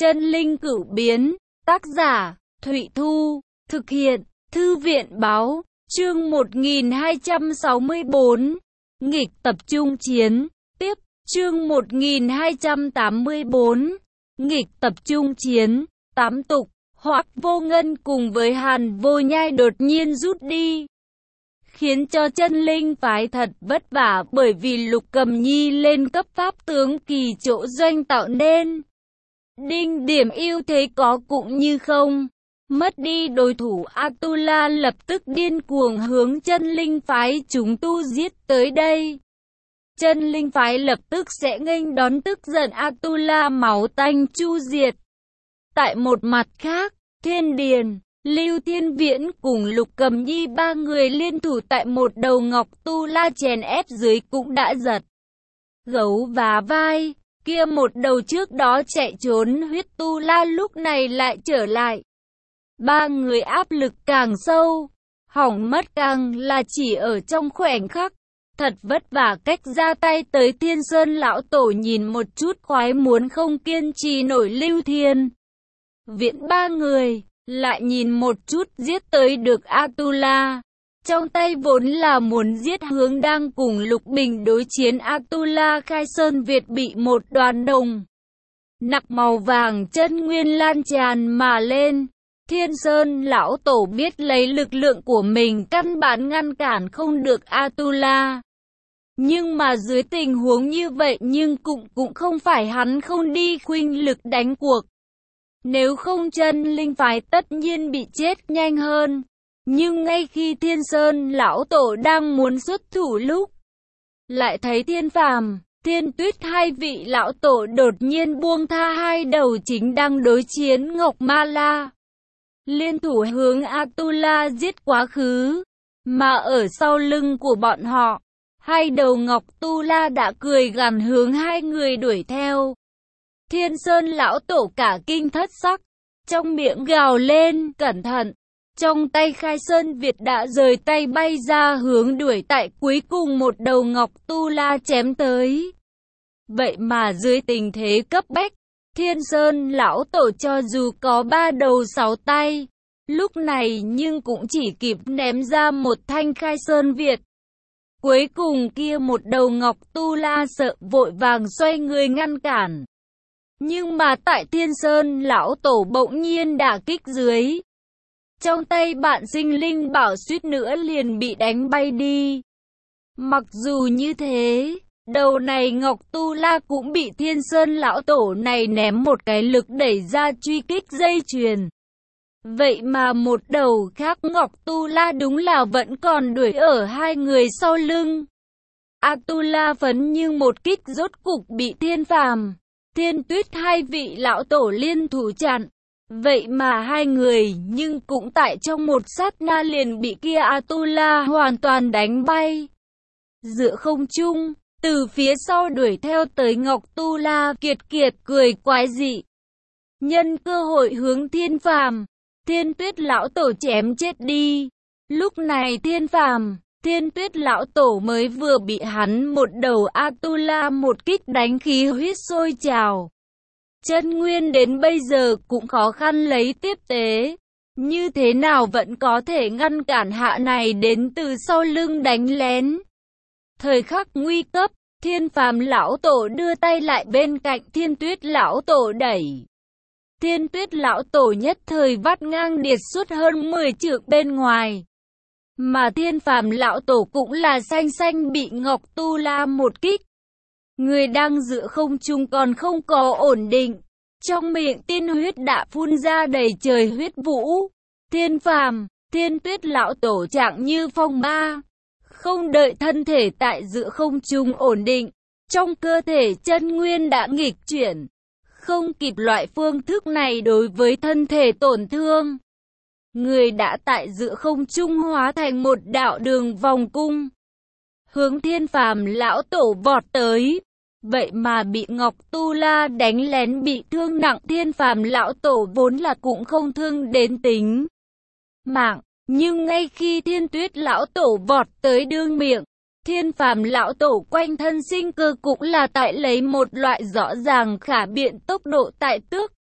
Chân linh cửu biến, tác giả, Thụy Thu, thực hiện, Thư viện báo, chương 1264, nghịch tập trung chiến, tiếp, chương 1284, nghịch tập trung chiến, tám tục, Hoắc Vô Ngân cùng với Hàn Vô Nhai đột nhiên rút đi, khiến cho chân linh phái thật vất vả bởi vì Lục Cầm Nhi lên cấp pháp tướng kỳ chỗ doanh tạo nên. Đinh điểm ưu thế có cũng như không. Mất đi đối thủ, Atula lập tức điên cuồng hướng chân linh phái chúng tu giết tới đây. Chân linh phái lập tức sẽ nghênh đón tức giận Atula máu tanh chu diệt. Tại một mặt khác, Thiên Điền, Lưu Thiên Viễn cùng Lục Cầm Nhi ba người liên thủ tại một đầu ngọc tu la chèn ép dưới cũng đã giật gấu và vai. Kia một đầu trước đó chạy trốn huyết tu la lúc này lại trở lại. Ba người áp lực càng sâu, hỏng mất càng là chỉ ở trong khoảnh khắc. Thật vất vả cách ra tay tới Thiên Sơn lão tổ nhìn một chút khoái muốn không kiên trì nổi Lưu Thiên Viễn ba người, lại nhìn một chút giết tới được Atula. Trong tay vốn là muốn giết hướng đang cùng Lục Bình đối chiến Atula Khai Sơn Việt bị một đoàn đồng nặc màu vàng chân nguyên lan tràn mà lên. Thiên Sơn lão tổ biết lấy lực lượng của mình căn bản ngăn cản không được Atula. Nhưng mà dưới tình huống như vậy nhưng cũng không phải hắn không đi khuynh lực đánh cuộc. Nếu không chân linh phái tất nhiên bị chết nhanh hơn. Nhưng ngay khi Thiên Sơn lão tổ đang muốn xuất thủ lúc, lại thấy Thiên Phàm, Thiên Tuyết hai vị lão tổ đột nhiên buông tha hai đầu chính đang đối chiến Ngọc Ma La. Liên thủ hướng Atula giết quá khứ, mà ở sau lưng của bọn họ, hai đầu Ngọc Tu La đã cười gằn hướng hai người đuổi theo. Thiên Sơn lão tổ cả kinh thất sắc, trong miệng gào lên, cẩn thận. Trong tay Khai Sơn Việt đã rời tay bay ra hướng đuổi tại cuối cùng một đầu Ngọc Tu La chém tới. Vậy mà dưới tình thế cấp bách, Thiên Sơn lão tổ cho dù có ba đầu sáu tay, lúc này nhưng cũng chỉ kịp ném ra một thanh Khai Sơn Việt. Cuối cùng kia một đầu Ngọc Tu La sợ vội vàng xoay người ngăn cản. Nhưng mà tại Thiên Sơn lão tổ bỗng nhiên đả kích dưới. Trong tay bạn sinh linh bảo suýt nữa liền bị đánh bay đi. Mặc dù như thế, đầu này Ngọc Tu La cũng bị Thiên Sơn lão tổ này ném một cái lực đẩy ra truy kích dây chuyền. Vậy mà một đầu khác Ngọc Tu La đúng là vẫn còn đuổi ở hai người sau lưng. Atula phấn như một kích rốt cục bị Thiên Phàm, Thiên Tuyết hai vị lão tổ liên thủ chặn. Vậy mà hai người nhưng cũng tại trong một sát na liền bị kia Atula hoàn toàn đánh bay. Giữa không trung, từ phía sau đuổi theo tới Ngọc Tu La kiệt kiệt cười quái dị. Nhân cơ hội hướng Thiên Phàm, Thiên Tuyết lão tổ chém chết đi. Lúc này Thiên Phàm, Thiên Tuyết lão tổ mới vừa bị hắn một đầu Atula một kích đánh khí huyết sôi trào. Chân nguyên đến bây giờ cũng khó khăn lấy tiếp tế. Như thế nào vẫn có thể ngăn cản hạ này đến từ sau lưng đánh lén. Thời khắc nguy cấp, Thiên Phàm lão tổ đưa tay lại bên cạnh Thiên Tuyết lão tổ đẩy. Thiên Tuyết lão tổ nhất thời vắt ngang điệt suốt hơn 10 trượng bên ngoài. Mà Thiên Phàm lão tổ cũng là xanh xanh bị Ngọc Tu La một kích. Người đang giữa không trung còn không có ổn định. Trong miệng tiên huyết đã phun ra đầy trời huyết vũ. Thiên Phàm, Thiên Tuyết lão tổ trạng như phong ba. Không đợi thân thể tại giữa không trung ổn định. Trong cơ thể chân nguyên đã nghịch chuyển. Không kịp loại phương thức này đối với thân thể tổn thương. Người đã tại giữa không trung hóa thành một đạo đường vòng cung. Hướng Thiên Phàm lão tổ vọt tới. Vậy mà bị Ngọc Tu La đánh lén bị thương nặng. Thiên Phàm lão tổ vốn là cũng không thương đến tính mạng. Nhưng ngay khi Thiên Tuyết lão tổ vọt tới đương miệng, Thiên Phàm lão tổ quanh thân sinh cơ cũng là tại lấy một loại rõ ràng khả biện tốc độ tại tước.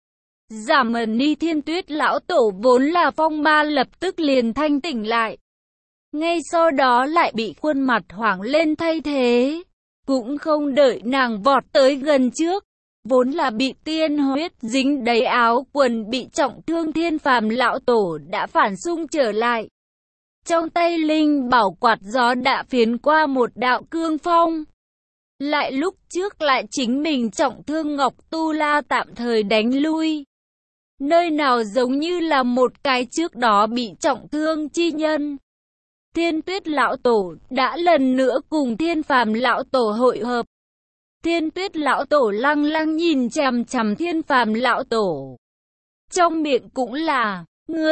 Giảm ẩn ni Thiên Tuyết lão tổ vốn là phong ma lập tức liền thanh tỉnh lại. Ngay sau đó lại bị khuôn mặt hoảng lên thay thế. Cũng không đợi nàng vọt tới gần trước. Vốn là bị tiên huyết dính đầy áo quần bị trọng thương Thiên Phàm lão tổ đã phản xung trở lại. Trong tay linh bảo quạt gió đã phiến qua một đạo cương phong. Lại lúc trước lại chính mình trọng thương Ngọc Tu La tạm thời đánh lui. Nơi nào giống như là một cái trước đó bị trọng thương chi nhân. Thiên Tuyết lão tổ đã lần nữa cùng Thiên Phàm lão tổ hội hợp. Thiên Tuyết lão tổ lăng lăng nhìn chằm chằm Thiên Phàm lão tổ. Trong miệng cũng là,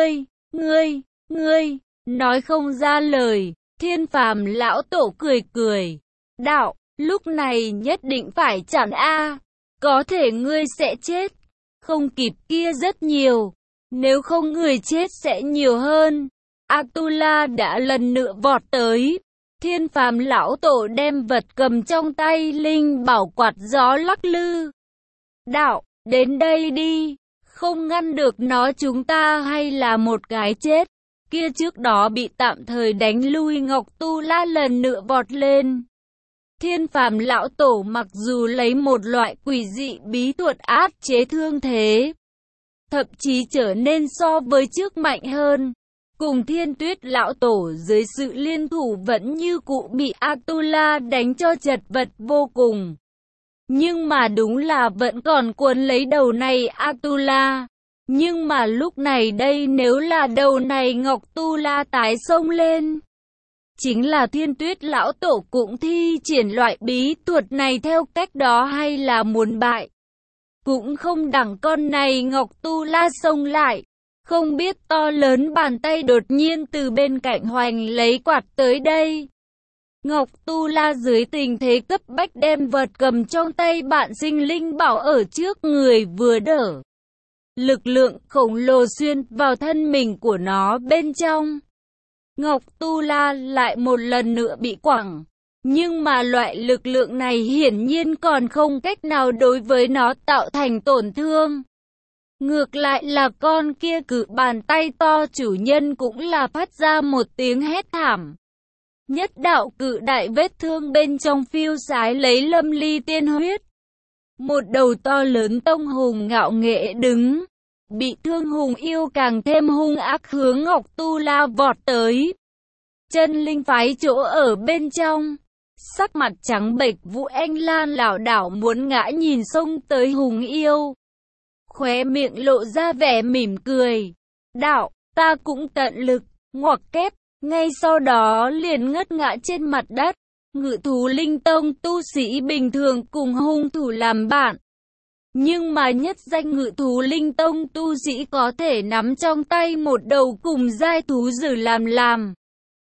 ngươi, nói không ra lời. Thiên Phàm lão tổ cười cười. Đạo, lúc này nhất định phải chặn a, có thể ngươi sẽ chết. Không kịp kia rất nhiều. Nếu không người chết sẽ nhiều hơn. Atula đã lần nữa vọt tới. Thiên Phàm lão tổ đem vật cầm trong tay linh bảo quạt gió lắc lư. Đạo, đến đây đi. Không ngăn được nó chúng ta hay là một cái chết. Kia trước đó bị tạm thời đánh lui Ngọc Tu La lần nữa vọt lên. Thiên Phàm lão tổ mặc dù lấy một loại quỷ dị bí thuật áp chế thương thế, thậm chí trở nên so với trước mạnh hơn. Cùng Thiên Tuyết lão tổ dưới sự liên thủ vẫn như cũ bị Atula đánh cho chật vật vô cùng. Nhưng mà đúng là vẫn còn cuốn lấy đầu này Atula. Nhưng mà lúc này đây nếu là đầu này Ngọc Tu La tái xông lên, chính là Thiên Tuyết lão tổ cũng thi triển loại bí thuật này theo cách đó hay là muốn bại. Cũng không đẳng con này Ngọc Tu La xông lại. Không biết to lớn bàn tay đột nhiên từ bên cạnh hoành lấy quạt tới đây. Ngọc Tu La dưới tình thế cấp bách đem vật cầm trong tay bạn sinh linh bảo ở trước người vừa đỡ. Lực lượng khổng lồ xuyên vào thân mình của nó bên trong. Ngọc Tu La lại một lần nữa bị quẳng. Nhưng mà loại lực lượng này hiển nhiên còn không cách nào đối với nó tạo thành tổn thương. Ngược lại là con kia cự bàn tay to chủ nhân cũng là phát ra một tiếng hét thảm. Nhất đạo cự đại vết thương bên trong phiêu sái lấy lâm ly tiên huyết. Một đầu to lớn tông hùng ngạo nghễ đứng. Bị thương hùng yêu càng thêm hung ác hướng Ngọc Tu La vọt tới. Chân linh phái chỗ ở bên trong. Sắc mặt trắng bệch Vũ Anh Lan lảo đảo muốn ngã nhìn xông tới hùng yêu. Khóe miệng lộ ra vẻ mỉm cười. Đạo, ta cũng tận lực, ngoặc kép. Ngay sau đó liền ngất ngã trên mặt đất. Ngự thú linh tông tu sĩ bình thường cùng hung thủ làm bạn. Nhưng mà nhất danh ngự thú linh tông tu sĩ có thể nắm trong tay một đầu cùng giai thú dữ làm.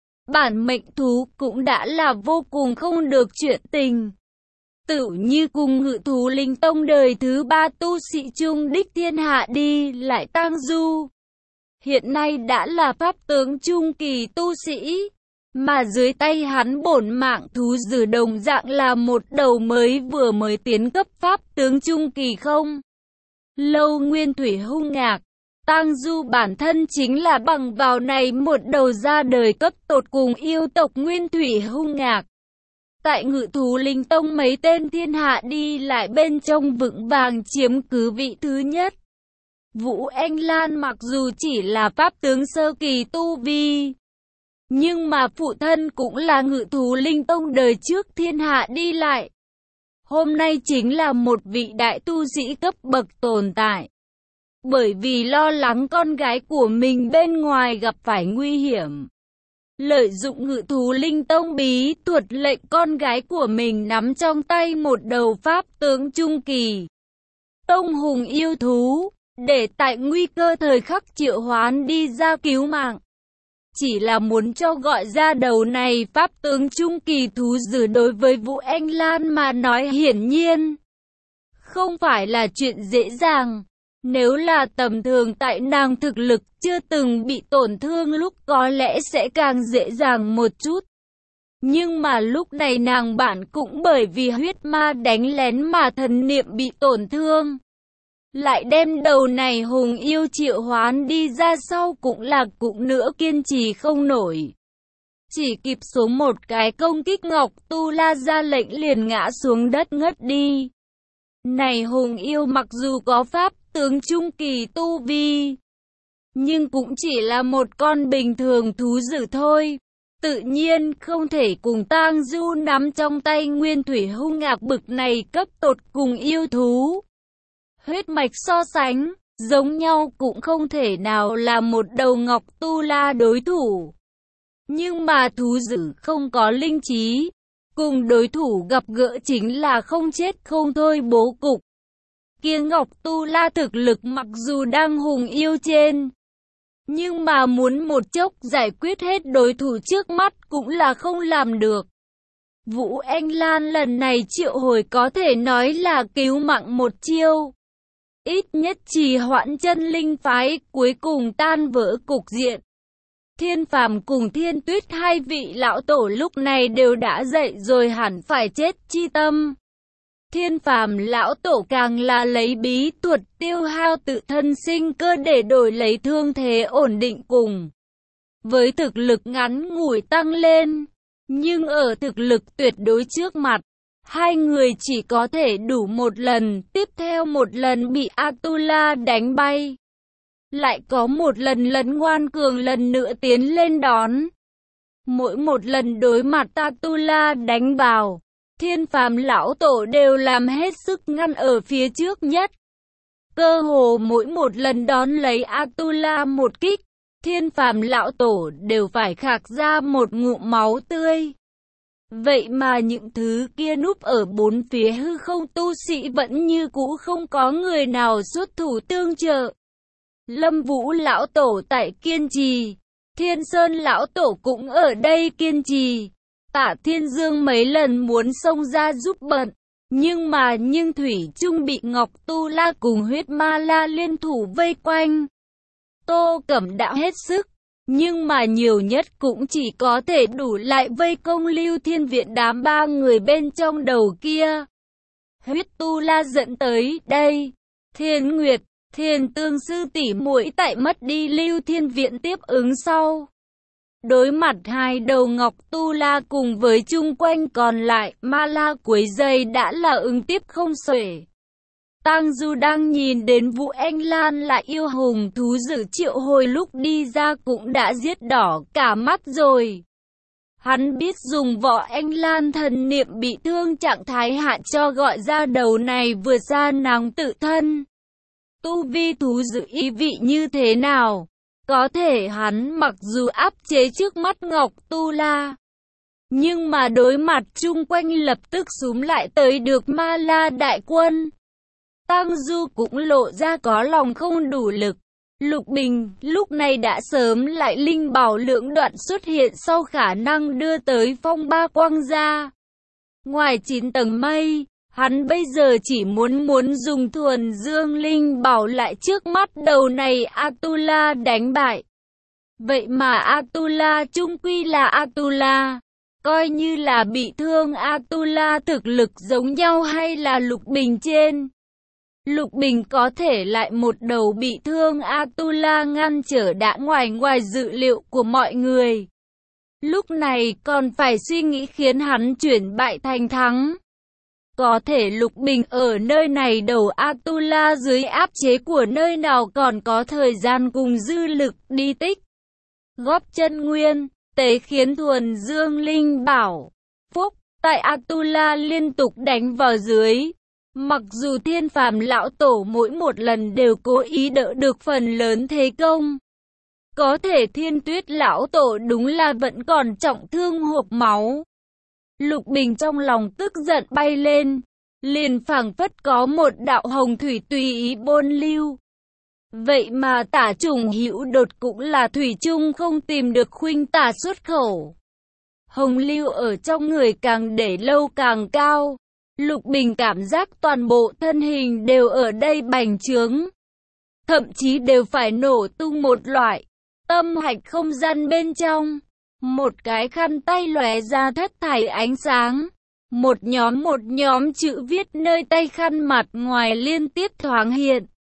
Bản mệnh thú cũng đã là vô cùng không được chuyện tình. Tự như cùng ngự thú linh tông đời thứ 3 tu sĩ trung đích thiên hạ đi lại tang du. Hiện nay đã là pháp tướng trung kỳ tu sĩ. Mà dưới tay hắn bổn mạng thú dữ đồng dạng là một đầu vừa mới tiến cấp pháp tướng trung kỳ không. Lâu Nguyên Thủy hung ngạc. Tang Du bản thân chính là bằng vào này một đầu ra đời cấp tột cùng yêu tộc Nguyên Thủy hung ngạc. Tại Ngự thú linh tông mấy tên thiên hạ đi lại bên trong vững vàng chiếm cứ vị thứ nhất. Vũ Anh Lan mặc dù chỉ là pháp tướng sơ kỳ tu vi, nhưng mà phụ thân cũng là Ngự thú linh tông đời trước thiên hạ đi lại. Hôm nay chính là một vị đại tu sĩ cấp bậc tồn tại. Bởi vì lo lắng con gái của mình bên ngoài gặp phải nguy hiểm, lợi dụng Ngự thú linh tông bí thuật lệnh con gái của mình nắm trong tay một đầu pháp tướng trung kỳ tông hùng yêu thú, để tại nguy cơ thời khắc triệu hoán đi ra cứu mạng. Chỉ là muốn cho gọi ra đầu này pháp tướng trung kỳ thú dữ đối với Vũ Anh Lan mà nói hiển nhiên không phải là chuyện dễ dàng. Nếu là tầm thường tại nàng thực lực chưa từng bị tổn thương lúc có lẽ sẽ càng dễ dàng một chút. Nhưng mà lúc này nàng bạn cũng bởi vì huyết ma đánh lén mà thần niệm bị tổn thương. lại đem đầu này hùng yêu triệu hoán đi ra sau cũng nữa kiên trì không nổi. Chỉ kịp xuống một cái công kích Ngọc Tu La ra lệnh liền ngã xuống đất ngất đi. Này hùng yêu mặc dù có pháp tướng trung kỳ tu vi, nhưng cũng chỉ là một con bình thường thú dữ thôi. Tự nhiên không thể cùng Tang Du nắm trong tay nguyên thủy hung ngạc bực này cấp tột cùng yêu thú. Huyết mạch so sánh, giống nhau cũng không thể nào là một đầu Ngọc Tu La đối thủ. Nhưng mà thú dữ không có linh trí, cùng đối thủ gặp gỡ chính là không chết không thôi bố cục. Kia Ngọc Tu La thực lực mặc dù đang hùng yêu trên, nhưng mà muốn một chốc giải quyết hết đối thủ trước mắt cũng là không làm được. Vũ Anh Lan lần này triệu hồi có thể nói là cứu mạng một chiêu. Ít nhất trì hoãn chân linh phái cuối cùng tan vỡ cục diện. Thiên Phàm cùng Thiên Tuyết hai vị lão tổ lúc này đều đã dậy rồi hẳn phải chết chi tâm. Thiên Phàm lão tổ càng là lấy bí thuật tiêu hao tự thân sinh cơ để đổi lấy thương thế ổn định cùng với thực lực ngắn ngủi tăng lên. Nhưng ở thực lực tuyệt đối trước mặt, hai người chỉ có thể đủ một lần, tiếp theo một lần bị Atula đánh bay. Lại có một lần ngoan cường lần nữa tiến lên đón. Mỗi một lần đối mặt Atula đánh vào, Thiên Phàm lão tổ đều làm hết sức ngăn ở phía trước nhất. Cơ hồ mỗi một lần đón lấy Atula một kích, Thiên Phàm lão tổ đều phải khạc ra một ngụm máu tươi. Vậy mà những thứ kia núp ở bốn phía hư không tu sĩ vẫn như cũ không có người nào xuất thủ tương trợ. Lâm Vũ lão tổ tại kiên trì, Thiên Sơn lão tổ cũng ở đây kiên trì. Tạ Thiên Dương mấy lần muốn xông ra giúp bận, nhưng thủy chung bị Ngọc Tu La cùng Huyết Ma La liên thủ vây quanh. Tô Cẩm đã hết sức, nhưng mà nhiều nhất cũng chỉ có thể đủ lại vây công Lưu Thiên Viện đám ba người bên trong đầu kia. Huyết Tu La dẫn tới đây, Thiên Nguyệt, Thiên Tương sư tỷ muội tại mất đi Lưu Thiên Viện tiếp ứng sau. Đối mặt hai đầu Ngọc Tu La cùng với chung quanh còn lại, Ma La quấy dây đã là ứng tiếp không xuể. Tang Du đang nhìn đến Vũ Anh Lan là yêu hùng thú dữ triệu hồi lúc đi ra cũng đã giết đỏ cả mắt rồi. Hắn biết dùng Võ Anh Lan thần niệm bị thương trạng thái hạ cho gọi ra đầu này vừa ra nắng tự thân. Tu vi thú dữ ý vị như thế nào? Có thể hắn mặc dù áp chế trước mắt Ngọc Tu La, nhưng mà đối mặt chung quanh lập tức xúm lại tới được Ma La đại quân. Tang Du cũng lộ ra có lòng không đủ lực. Lục Bình lúc này đã sớm lại linh bảo lượng đoạn xuất hiện sau khả năng đưa tới phong ba quang gia. Ngoài 9 tầng mây, hắn bây giờ chỉ muốn dùng thuần dương linh bảo lại trước mắt đầu này Atula đánh bại. Vậy mà Atula chung quy là Atula. Coi như là bị thương Atula thực lực giống nhau hay là Lục Bình trên. Lục Bình có thể lại một đầu bị thương Atula ngăn trở đã ngoài dự liệu của mọi người. Lúc này còn phải suy nghĩ khiến hắn chuyển bại thành thắng. Có thể Lục Bình ở nơi này đầu Atula dưới áp chế của nơi nào còn có thời gian cùng dư lực đi tích. Góp chân nguyên, tế khiến thuần dương linh bảo. Phúc, tại Atula liên tục đánh vào dưới. Mặc dù Thiên Phàm lão tổ mỗi một lần đều cố ý đỡ được phần lớn thế công. Có thể Thiên Tuyết lão tổ đúng là vẫn còn trọng thương hộc máu. Lục Bình trong lòng tức giận bay lên, liền phảng phất có một đạo hồng thủy tùy ý bôn lưu. Vậy mà Tả Trùng Hữu Đột cũng là thủy chung không tìm được khuynh tả xuất khẩu. Hồng lưu ở trong người càng để lâu càng cao. Lục Bình cảm giác toàn bộ thân hình đều ở đây bành trướng. Thậm chí đều phải nổ tung một loại. Tâm hạch không gian bên trong. Một cái khăn tay lóe ra thất thải ánh sáng. Một nhóm chữ viết nơi tay khăn mặt ngoài liên tiếp thoáng hiện.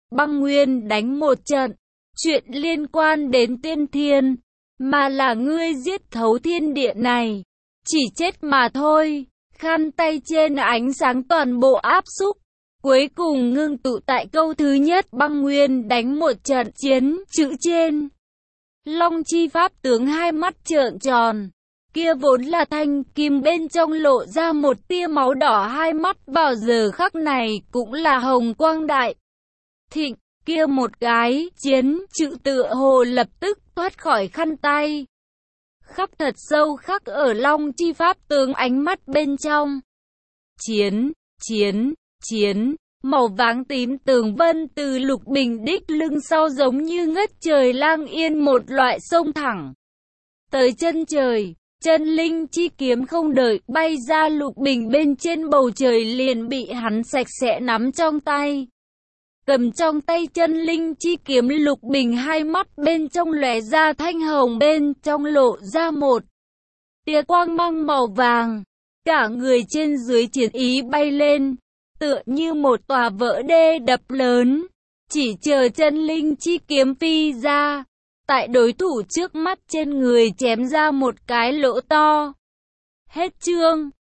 băng nguyên đánh một trận. Chuyện liên quan đến tiên thiên, mà là ngươi giết thấu thiên địa này. Chỉ chết mà thôi. Khăn tay trên ánh sáng toàn bộ áp xúc. Cuối cùng ngưng tụ tại câu thứ nhất, băng nguyên đánh một trận chiến, chữ trên. Long chi pháp tướng hai mắt trợn tròn. Kia vốn là thanh kim, bên trong lộ ra một tia máu đỏ, hai mắt vào giờ khắc này cũng là hồng quang đại thịnh. Kia một cái chiến chữ tựa hồ lập tức thoát khỏi khăn tay. Khắc thật sâu khắc ở long chi pháp tướng ánh mắt bên trong. Chiến, chiến, chiến. Màu vàng tím tường vân từ Lục Bình đích lưng sau giống như ngất trời lang yên một loại sông thẳng tới chân trời. Chân linh chi kiếm không đợi bay ra Lục Bình bên trên bầu trời liền bị hắn sạch sẽ nắm trong tay. Cầm trong tay chân linh chi kiếm, Lục Bình hai mắt bên trong lóe ra thanh hồng, bên trong lộ ra một tia quang mang màu vàng. Cả người trên dưới chiến ý bay lên, tựa như một tòa vỡ đê đập lớn, chỉ chờ chân linh chi kiếm phi ra, tại đối thủ trước mắt trên người chém ra một cái lỗ to. Hết chương.